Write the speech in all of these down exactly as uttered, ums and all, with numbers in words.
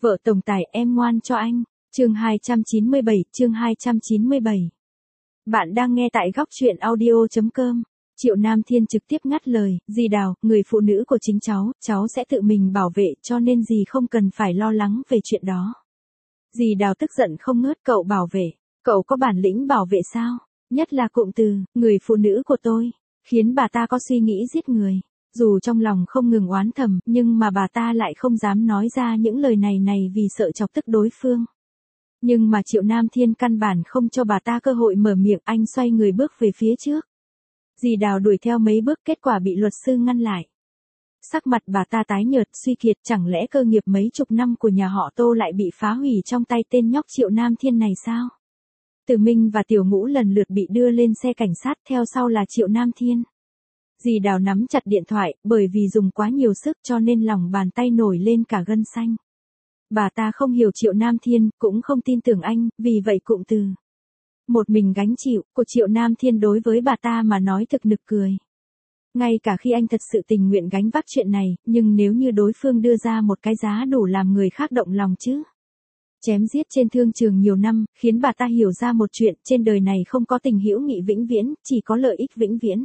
Vợ tổng tài em ngoan cho anh. Chương hai trăm chín mươi bảy, chương hai trăm chín mươi bảy. Bạn đang nghe tại góc truyện audio chấm com. Triệu Nam Thiên trực tiếp ngắt lời, dì Đào, người phụ nữ của chính cháu, cháu sẽ tự mình bảo vệ cho nên dì không cần phải lo lắng về chuyện đó. Dì Đào tức giận không ngớt, cậu bảo vệ, cậu có bản lĩnh bảo vệ sao? Nhất là cụm từ, người phụ nữ của tôi, khiến bà ta có suy nghĩ giết người. Dù trong lòng không ngừng oán thầm, nhưng mà bà ta lại không dám nói ra những lời này này vì sợ chọc tức đối phương. Nhưng mà Triệu Nam Thiên căn bản không cho bà ta cơ hội mở miệng, anh xoay người bước về phía trước. Dì Đào đuổi theo mấy bước, kết quả bị luật sư ngăn lại. Sắc mặt bà ta tái nhợt, suy kiệt, chẳng lẽ cơ nghiệp mấy chục năm của nhà họ Tô lại bị phá hủy trong tay tên nhóc Triệu Nam Thiên này sao? Từ Minh và Tiểu Ngũ lần lượt bị đưa lên xe cảnh sát, theo sau là Triệu Nam Thiên. Dì Đào nắm chặt điện thoại, bởi vì dùng quá nhiều sức cho nên lòng bàn tay nổi lên cả gân xanh. Bà ta không hiểu Triệu Nam Thiên, cũng không tin tưởng anh, vì vậy cụm từ một mình gánh chịu của Triệu Nam Thiên đối với bà ta mà nói thực nực cười. Ngay cả khi anh thật sự tình nguyện gánh vác chuyện này, nhưng nếu như đối phương đưa ra một cái giá đủ làm người khác động lòng chứ. Chém giết trên thương trường nhiều năm, khiến bà ta hiểu ra một chuyện, trên đời này không có tình hữu nghị vĩnh viễn, chỉ có lợi ích vĩnh viễn.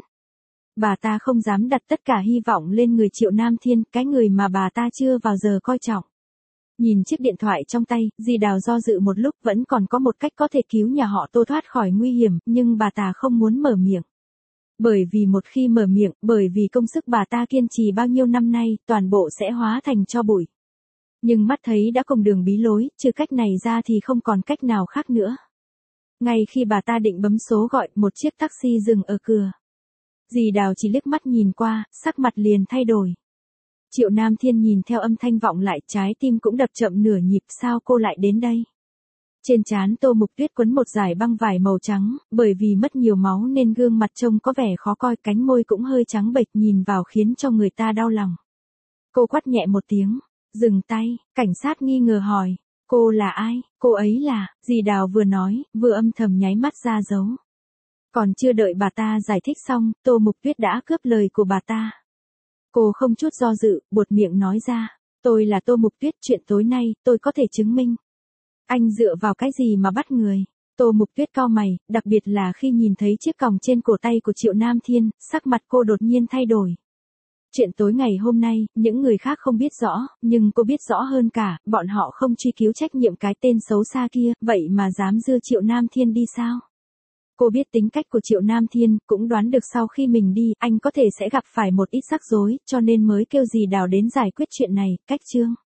Bà ta không dám đặt tất cả hy vọng lên người Triệu Nam Thiên, cái người mà bà ta chưa bao giờ coi trọng. Nhìn chiếc điện thoại trong tay, dì Đào do dự một lúc, vẫn còn có một cách có thể cứu nhà họ Tô thoát khỏi nguy hiểm, nhưng bà ta không muốn mở miệng. Bởi vì một khi mở miệng, bởi vì công sức bà ta kiên trì bao nhiêu năm nay, toàn bộ sẽ hóa thành tro bụi. Nhưng mắt thấy đã cùng đường bí lối, trừ cách này ra thì không còn cách nào khác nữa. Ngay khi bà ta định bấm số gọi, một chiếc taxi dừng ở cửa. Dì Đào chỉ liếc mắt nhìn qua, sắc mặt liền thay đổi. Triệu Nam Thiên nhìn theo âm thanh vọng lại, trái tim cũng đập chậm nửa nhịp, sao cô lại đến đây? Trên trán Tô Mục Tuyết quấn một dải băng vải màu trắng, bởi vì mất nhiều máu nên gương mặt trông có vẻ khó coi, cánh môi cũng hơi trắng bệch, nhìn vào khiến cho người ta đau lòng. Cô quát nhẹ một tiếng, dừng tay, cảnh sát nghi ngờ hỏi, cô là ai? Cô ấy là, dì Đào vừa nói, vừa âm thầm nháy mắt ra dấu. Còn chưa đợi bà ta giải thích xong, Tô Mục Tuyết đã cướp lời của bà ta. Cô không chút do dự, buột miệng nói ra, tôi là Tô Mục Tuyết, chuyện tối nay, tôi có thể chứng minh. Anh dựa vào cái gì mà bắt người? Tô Mục Tuyết cau mày, đặc biệt là khi nhìn thấy chiếc còng trên cổ tay của Triệu Nam Thiên, sắc mặt cô đột nhiên thay đổi. Chuyện tối ngày hôm nay, những người khác không biết rõ, nhưng cô biết rõ hơn cả, bọn họ không truy cứu trách nhiệm cái tên xấu xa kia, vậy mà dám đưa Triệu Nam Thiên đi sao? Cô biết tính cách của Triệu Nam Thiên, cũng đoán được sau khi mình đi, anh có thể sẽ gặp phải một ít rắc rối, cho nên mới kêu dì Đào đến giải quyết chuyện này, cách chương.